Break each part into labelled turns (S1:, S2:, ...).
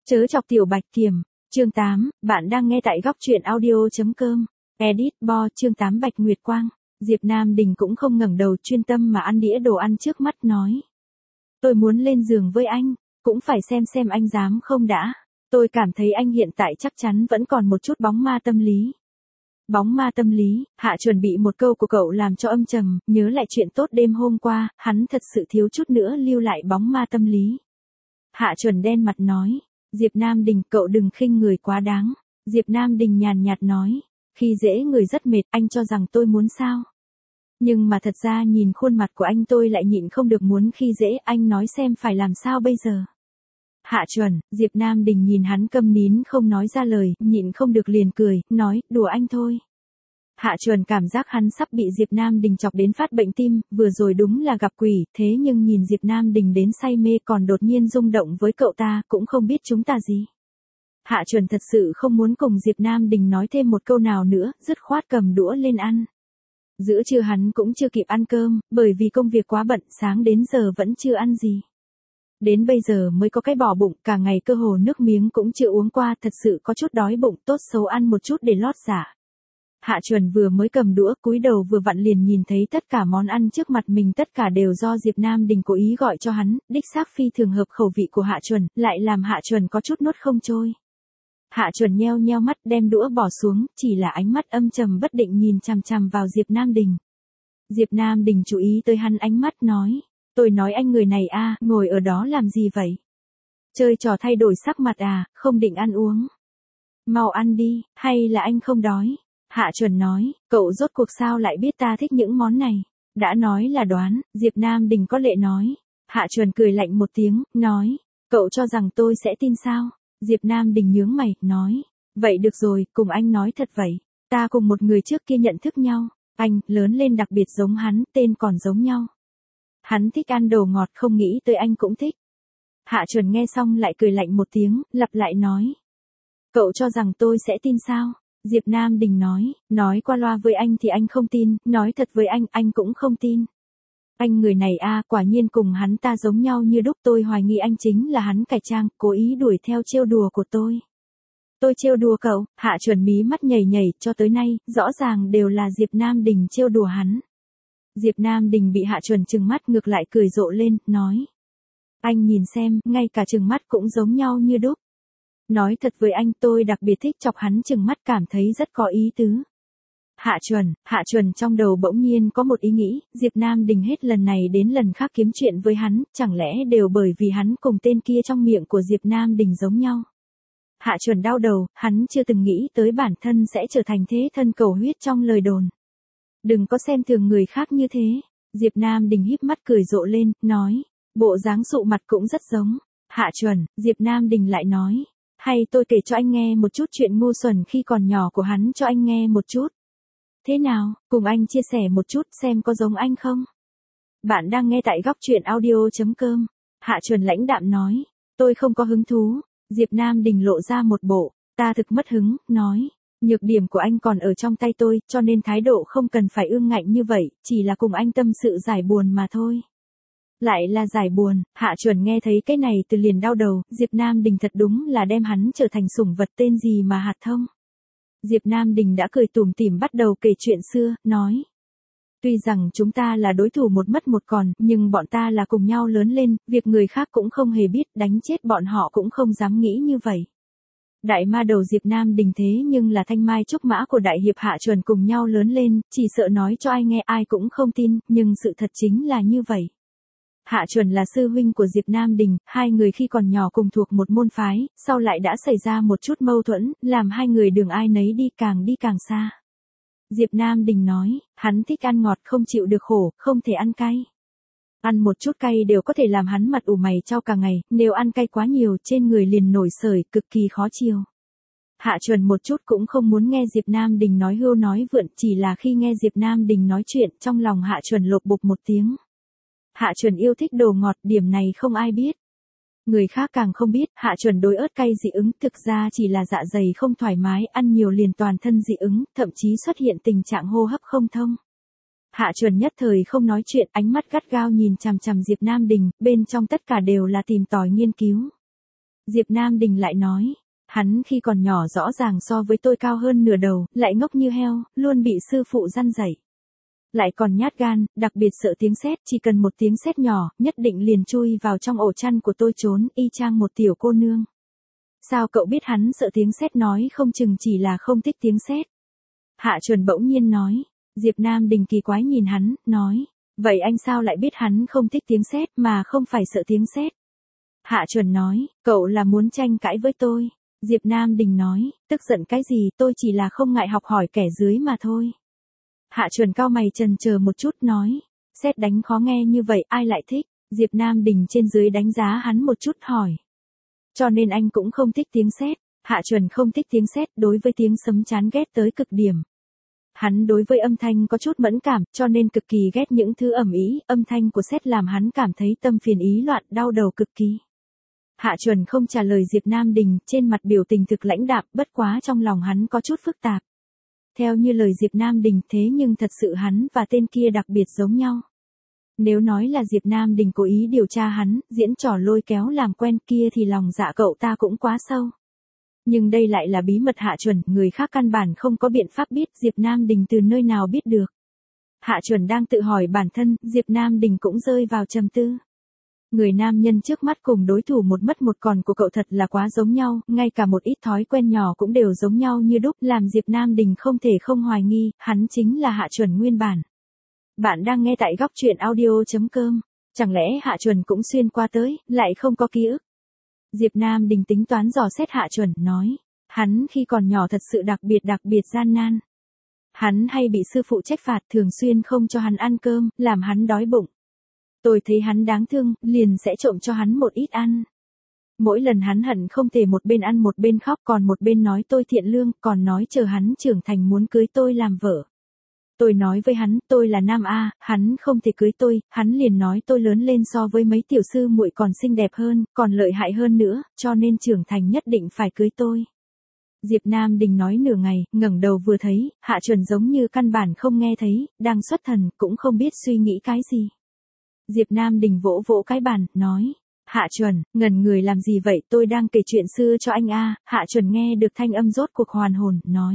S1: Chớ chọc tiểu bạch kiểm. Chương 8, bạn đang nghe tại góc truyện audio.com. Edit Bo chương 8 Bạch Nguyệt Quang. Diệp Nam Đình cũng không ngẩng đầu, chuyên tâm mà ăn đĩa đồ ăn trước mắt, nói. Tôi muốn lên giường với anh, cũng phải xem anh dám không đã. Tôi cảm thấy anh hiện tại chắc chắn vẫn còn một chút bóng ma tâm lý. Bóng ma tâm lý, Hạ chuẩn bị một câu của cậu làm cho âm trầm, nhớ lại chuyện tốt đêm hôm qua, hắn thật sự thiếu chút nữa lưu lại bóng ma tâm lý. Hạ chuẩn đen mặt nói. Diệp Nam Đình, cậu đừng khinh người quá đáng. Diệp Nam Đình nhàn nhạt nói. Khi dễ người rất mệt, anh cho rằng tôi muốn sao? Nhưng mà thật ra nhìn khuôn mặt của anh tôi lại nhịn không được muốn khi dễ, anh nói xem phải làm sao bây giờ? Hạ chuẩn, Diệp Nam Đình nhìn hắn câm nín không nói ra lời, nhịn không được liền cười, nói, đùa anh thôi. Hạ chuẩn cảm giác hắn sắp bị Diệp Nam Đình chọc đến phát bệnh tim, vừa rồi đúng là gặp quỷ, thế nhưng nhìn Diệp Nam Đình đến say mê còn đột nhiên rung động với cậu ta, cũng không biết chúng ta gì. Hạ chuẩn thật sự không muốn cùng Diệp Nam Đình nói thêm một câu nào nữa, dứt khoát cầm đũa lên ăn. Giữa trưa hắn cũng chưa kịp ăn cơm, bởi vì công việc quá bận, sáng đến giờ vẫn chưa ăn gì. Đến bây giờ mới có cái bỏ bụng, cả ngày cơ hồ nước miếng cũng chưa uống qua, thật sự có chút đói bụng, tốt xấu ăn một chút để lót dạ. Hạ chuẩn vừa mới cầm đũa, cúi đầu vừa vặn liền nhìn thấy tất cả món ăn trước mặt mình tất cả đều do Diệp Nam Đình cố ý gọi cho hắn, đích xác phi thường hợp khẩu vị của Hạ chuẩn, lại làm Hạ chuẩn có chút nuốt không trôi. Hạ chuẩn nheo nheo mắt đem đũa bỏ xuống, chỉ là ánh mắt âm trầm bất định nhìn chằm chằm vào Diệp Nam Đình. Diệp Nam Đình chú ý tới hắn ánh mắt nói, tôi nói anh người này a, ngồi ở đó làm gì vậy? Chơi trò thay đổi sắc mặt à, không định ăn uống. Mau ăn đi, hay là anh không đói? Hạ chuẩn nói, cậu rốt cuộc sao lại biết ta thích những món này? Đã nói là đoán, Diệp Nam Đình có lệ nói. Hạ chuẩn cười lạnh một tiếng, nói, cậu cho rằng tôi sẽ tin sao? Diệp Nam Đình nhướng mày, nói, vậy được rồi, cùng anh nói thật vậy. Ta cùng một người trước kia nhận thức nhau, anh, lớn lên đặc biệt giống hắn, tên còn giống nhau. Hắn thích ăn đồ ngọt, không nghĩ tới anh cũng thích. Hạ chuẩn nghe xong lại cười lạnh một tiếng, lặp lại nói. Cậu cho rằng tôi sẽ tin sao? Diệp Nam Đình nói qua loa với anh thì anh không tin, nói thật với anh cũng không tin. Anh người này a, quả nhiên cùng hắn ta giống nhau như đúc, tôi hoài nghi anh chính là hắn cải trang, cố ý đuổi theo trêu đùa của tôi. Tôi trêu đùa cậu? Hạ chuẩn mí mắt nhảy nhảy, cho tới nay, rõ ràng đều là Diệp Nam Đình trêu đùa hắn. Diệp Nam Đình bị Hạ chuẩn trừng mắt ngược lại cười rộ lên, nói. Anh nhìn xem, ngay cả trừng mắt cũng giống nhau như đúc. Nói thật với anh, tôi đặc biệt thích chọc hắn trừng mắt, cảm thấy rất có ý tứ. Hạ chuẩn trong đầu bỗng nhiên có một ý nghĩ, Diệp Nam Đình hết lần này đến lần khác kiếm chuyện với hắn, chẳng lẽ đều bởi vì hắn cùng tên kia trong miệng của Diệp Nam Đình giống nhau. Hạ chuẩn đau đầu, hắn chưa từng nghĩ tới bản thân sẽ trở thành thế thân cầu huyết trong lời đồn. Đừng có xem thường người khác như thế. Diệp Nam Đình híp mắt cười rộ lên, nói, bộ dáng sụ mặt cũng rất giống. Hạ chuẩn, Diệp Nam Đình lại nói, hay tôi kể cho anh nghe một chút chuyện ngu xuẩn khi còn nhỏ của hắn cho anh nghe một chút. Thế nào, cùng anh chia sẻ một chút xem có giống anh không? Bạn đang nghe tại góc truyện audio.com. Hạ chuẩn lãnh đạm nói, tôi không có hứng thú. Diệp Nam Đình lộ ra một bộ, ta thực mất hứng, nói, nhược điểm của anh còn ở trong tay tôi, cho nên thái độ không cần phải ương ngạnh như vậy, chỉ là cùng anh tâm sự giải buồn mà thôi. Lại là giải buồn, Hạ chuẩn nghe thấy cái này từ liền đau đầu, Diệp Nam Đình thật đúng là đem hắn trở thành sủng vật tên gì mà hạt thông. Diệp Nam Đình đã cười tủm tỉm bắt đầu kể chuyện xưa, nói. Tuy rằng chúng ta là đối thủ một mất một còn, nhưng bọn ta là cùng nhau lớn lên, việc người khác cũng không hề biết, đánh chết bọn họ cũng không dám nghĩ như vậy. Đại ma đầu Diệp Nam Đình thế nhưng là thanh mai trúc mã của đại hiệp Hạ chuẩn cùng nhau lớn lên, chỉ sợ nói cho ai nghe ai cũng không tin, nhưng sự thật chính là như vậy. Hạ chuẩn là sư huynh của Diệp Nam Đình, hai người khi còn nhỏ cùng thuộc một môn phái, sau lại đã xảy ra một chút mâu thuẫn, làm hai người đường ai nấy đi càng xa. Diệp Nam Đình nói, hắn thích ăn ngọt không chịu được khổ, không thể ăn cay. Ăn một chút cay đều có thể làm hắn mặt ủ mày chau cả ngày, nếu ăn cay quá nhiều trên người liền nổi sởi, cực kỳ khó chịu. Hạ chuẩn một chút cũng không muốn nghe Diệp Nam Đình nói hưu nói vượn, chỉ là khi nghe Diệp Nam Đình nói chuyện, trong lòng Hạ chuẩn lột bột một tiếng. Hạ chuẩn yêu thích đồ ngọt, điểm này không ai biết. Người khác càng không biết, Hạ chuẩn đối ớt cay dị ứng, thực ra chỉ là dạ dày không thoải mái, ăn nhiều liền toàn thân dị ứng, thậm chí xuất hiện tình trạng hô hấp không thông. Hạ chuẩn nhất thời không nói chuyện, ánh mắt gắt gao nhìn chằm chằm Diệp Nam Đình, bên trong tất cả đều là tìm tòi nghiên cứu. Diệp Nam Đình lại nói. Hắn khi còn nhỏ rõ ràng so với tôi cao hơn nửa đầu, lại ngốc như heo, luôn bị sư phụ răn dạy. Lại còn nhát gan, đặc biệt sợ tiếng sét, chỉ cần một tiếng sét nhỏ, nhất định liền chui vào trong ổ chăn của tôi trốn, y chang một tiểu cô nương. Sao cậu biết hắn sợ tiếng sét, nói không chừng chỉ là không thích tiếng sét. Hạ Chuẩn bỗng nhiên nói. Diệp Nam Đình kỳ quái nhìn hắn, nói. Vậy anh sao lại biết hắn không thích tiếng sét mà không phải sợ tiếng sét? Hạ Chuẩn nói, cậu là muốn tranh cãi với tôi. Diệp Nam Đình nói, tức giận cái gì, tôi chỉ là không ngại học hỏi kẻ dưới mà thôi. Hạ Chuẩn cau mày chần chờ một chút nói, sét đánh khó nghe như vậy ai lại thích? Diệp Nam Đình trên dưới đánh giá hắn một chút hỏi. Cho nên anh cũng không thích tiếng sét. Hạ Chuẩn không thích tiếng sét, đối với tiếng sấm chán ghét tới cực điểm. Hắn đối với âm thanh có chút mẫn cảm, cho nên cực kỳ ghét những thứ ầm ĩ, âm thanh của sét làm hắn cảm thấy tâm phiền ý loạn, đau đầu cực kỳ. Hạ Chuẩn không trả lời Diệp Nam Đình, trên mặt biểu tình thực lãnh đạm, bất quá trong lòng hắn có chút phức tạp. Theo như lời Diệp Nam Đình, thế nhưng thật sự hắn và tên kia đặc biệt giống nhau. Nếu nói là Diệp Nam Đình cố ý điều tra hắn, diễn trò lôi kéo làm quen kia thì lòng dạ cậu ta cũng quá sâu. Nhưng đây lại là bí mật Hạ Chuẩn, người khác căn bản không có biện pháp biết Diệp Nam Đình từ nơi nào biết được. Hạ Chuẩn đang tự hỏi bản thân, Diệp Nam Đình cũng rơi vào trầm tư. Người nam nhân trước mắt cùng đối thủ một mất một còn của cậu thật là quá giống nhau, ngay cả một ít thói quen nhỏ cũng đều giống nhau như đúc, làm Diệp Nam Đình không thể không hoài nghi, hắn chính là Hạ Chuẩn nguyên bản. Bạn đang nghe tại góc truyện audio.com, chẳng lẽ Hạ Chuẩn cũng xuyên qua tới, lại không có ký ức? Diệp Nam Đình tính toán dò xét Hạ Chuẩn, nói, hắn khi còn nhỏ thật sự đặc biệt gian nan. Hắn hay bị sư phụ trách phạt, thường xuyên không cho hắn ăn cơm, làm hắn đói bụng. Tôi thấy hắn đáng thương, liền sẽ trộm cho hắn một ít ăn. Mỗi lần hắn hận không thể một bên ăn một bên khóc, còn một bên nói tôi thiện lương, còn nói chờ hắn trưởng thành muốn cưới tôi làm vợ. Tôi nói với hắn, tôi là nam A, hắn không thể cưới tôi, hắn liền nói tôi lớn lên so với mấy tiểu sư muội còn xinh đẹp hơn, còn lợi hại hơn nữa, cho nên trưởng thành nhất định phải cưới tôi. Diệp Nam Đình nói nửa ngày, ngẩng đầu vừa thấy, Hạ Chuẩn giống như căn bản không nghe thấy, đang xuất thần, cũng không biết suy nghĩ cái gì. Diệp Nam Đình vỗ vỗ cái bàn, nói, Hạ Chuẩn, ngẩn người làm gì vậy, tôi đang kể chuyện xưa cho anh A. Hạ Chuẩn nghe được thanh âm rốt cuộc hoàn hồn, nói.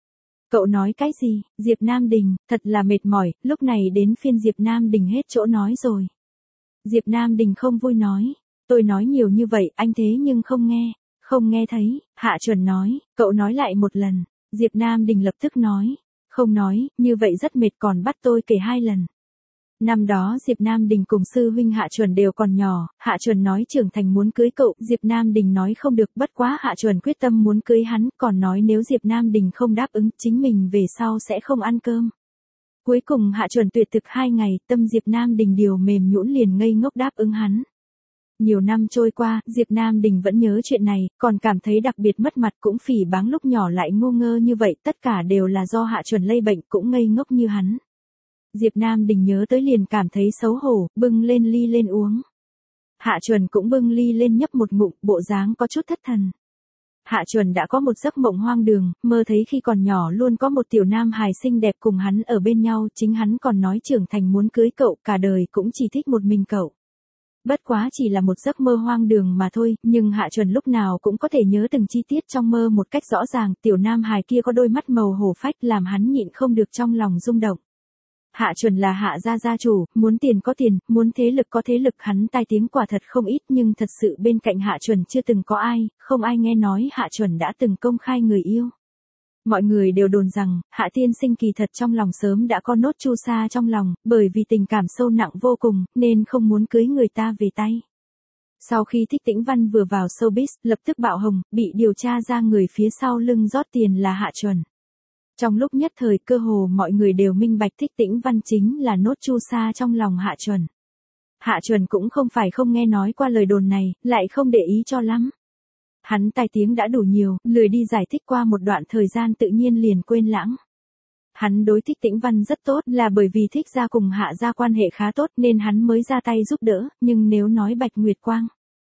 S1: Cậu nói cái gì? Diệp Nam Đình, thật là mệt mỏi, lúc này đến phiên Diệp Nam Đình hết chỗ nói rồi. Diệp Nam Đình không vui nói, tôi nói nhiều như vậy, anh thế nhưng không nghe thấy. Hạ Chuẩn nói, cậu nói lại một lần. Diệp Nam Đình lập tức nói, không nói, như vậy rất mệt, còn bắt tôi kể 2 lần. Năm đó Diệp Nam Đình cùng sư huynh Hạ Chuẩn đều còn nhỏ, Hạ Chuẩn nói trưởng thành muốn cưới cậu, Diệp Nam Đình nói không được, bất quá Hạ Chuẩn quyết tâm muốn cưới hắn, còn nói nếu Diệp Nam Đình không đáp ứng, chính mình về sau sẽ không ăn cơm. Cuối cùng Hạ Chuẩn tuyệt thực 2 ngày, tâm Diệp Nam Đình điều mềm nhũn liền ngây ngốc đáp ứng hắn. Nhiều năm trôi qua, Diệp Nam Đình vẫn nhớ chuyện này, còn cảm thấy đặc biệt mất mặt, cũng phỉ báng lúc nhỏ lại ngu ngơ như vậy, tất cả đều là do Hạ Chuẩn lây bệnh, cũng ngây ngốc như hắn. Diệp Nam Đình nhớ tới liền cảm thấy xấu hổ, bưng lên ly lên uống. Hạ Chuẩn cũng bưng ly lên nhấp một ngụm, bộ dáng có chút thất thần. Hạ Chuẩn đã có một giấc mộng hoang đường, mơ thấy khi còn nhỏ luôn có một tiểu nam hài xinh đẹp cùng hắn ở bên nhau, chính hắn còn nói trưởng thành muốn cưới cậu, cả đời cũng chỉ thích một mình cậu. Bất quá chỉ là một giấc mơ hoang đường mà thôi, nhưng Hạ Chuẩn lúc nào cũng có thể nhớ từng chi tiết trong mơ một cách rõ ràng, tiểu nam hài kia có đôi mắt màu hổ phách làm hắn nhịn không được trong lòng rung động. Hạ Chuẩn là Hạ gia gia chủ, muốn tiền có tiền, muốn thế lực có thế lực, hắn tai tiếng quả thật không ít, nhưng thật sự bên cạnh Hạ Chuẩn chưa từng có ai, không ai nghe nói Hạ Chuẩn đã từng công khai người yêu. Mọi người đều đồn rằng, Hạ tiên sinh kỳ thật trong lòng sớm đã có nốt chu sa trong lòng, bởi vì tình cảm sâu nặng vô cùng, nên không muốn cưới người ta về tay. Sau khi Thích Tĩnh Văn vừa vào showbiz, lập tức bạo hồng, bị điều tra ra người phía sau lưng rót tiền là Hạ Chuẩn. Trong lúc nhất thời cơ hồ mọi người đều minh bạch Thích Tĩnh Văn chính là nốt chu sa trong lòng Hạ Chuẩn. Hạ Chuẩn cũng không phải không nghe nói qua lời đồn này, lại không để ý cho lắm. Hắn tai tiếng đã đủ nhiều, lười đi giải thích, qua một đoạn thời gian tự nhiên liền quên lãng. Hắn đối Thích Tĩnh Văn rất tốt, là bởi vì Thích gia cùng Hạ gia quan hệ khá tốt nên hắn mới ra tay giúp đỡ, nhưng nếu nói Bạch Nguyệt Quang,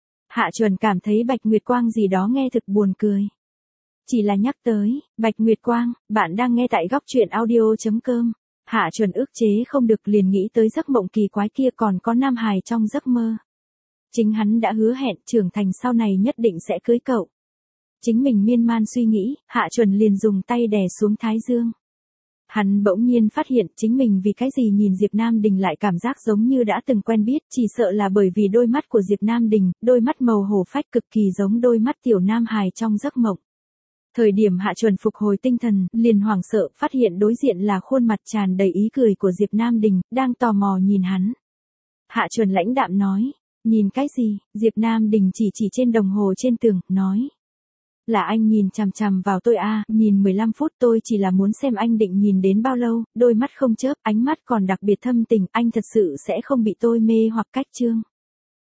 S1: Hạ Chuẩn cảm thấy Bạch Nguyệt Quang gì đó nghe thực buồn cười. Chỉ là nhắc tới, Bạch Nguyệt Quang, bạn đang nghe tại góc truyện audio.com. Hạ Chuẩn ức chế không được liền nghĩ tới giấc mộng kỳ quái kia, còn có nam hài trong giấc mơ. Chính hắn đã hứa hẹn trưởng thành sau này nhất định sẽ cưới cậu. Chính mình miên man suy nghĩ, Hạ Chuẩn liền dùng tay đè xuống thái dương. Hắn bỗng nhiên phát hiện chính mình vì cái gì nhìn Diệp Nam Đình lại cảm giác giống như đã từng quen biết, chỉ sợ là bởi vì đôi mắt của Diệp Nam Đình, đôi mắt màu hổ phách cực kỳ giống đôi mắt tiểu nam hài trong giấc mộng. Thời điểm Hạ Chuẩn phục hồi tinh thần, liền hoảng sợ, phát hiện đối diện là khuôn mặt tràn đầy ý cười của Diệp Nam Đình, đang tò mò nhìn hắn. Hạ Chuẩn lãnh đạm nói, nhìn cái gì? Diệp Nam Đình chỉ trên đồng hồ trên tường, nói. Là anh nhìn chằm chằm vào tôi à, nhìn 15 phút tôi chỉ là muốn xem anh định nhìn đến bao lâu, đôi mắt không chớp, ánh mắt còn đặc biệt thâm tình, anh thật sự sẽ không bị tôi mê hoặc cách chương.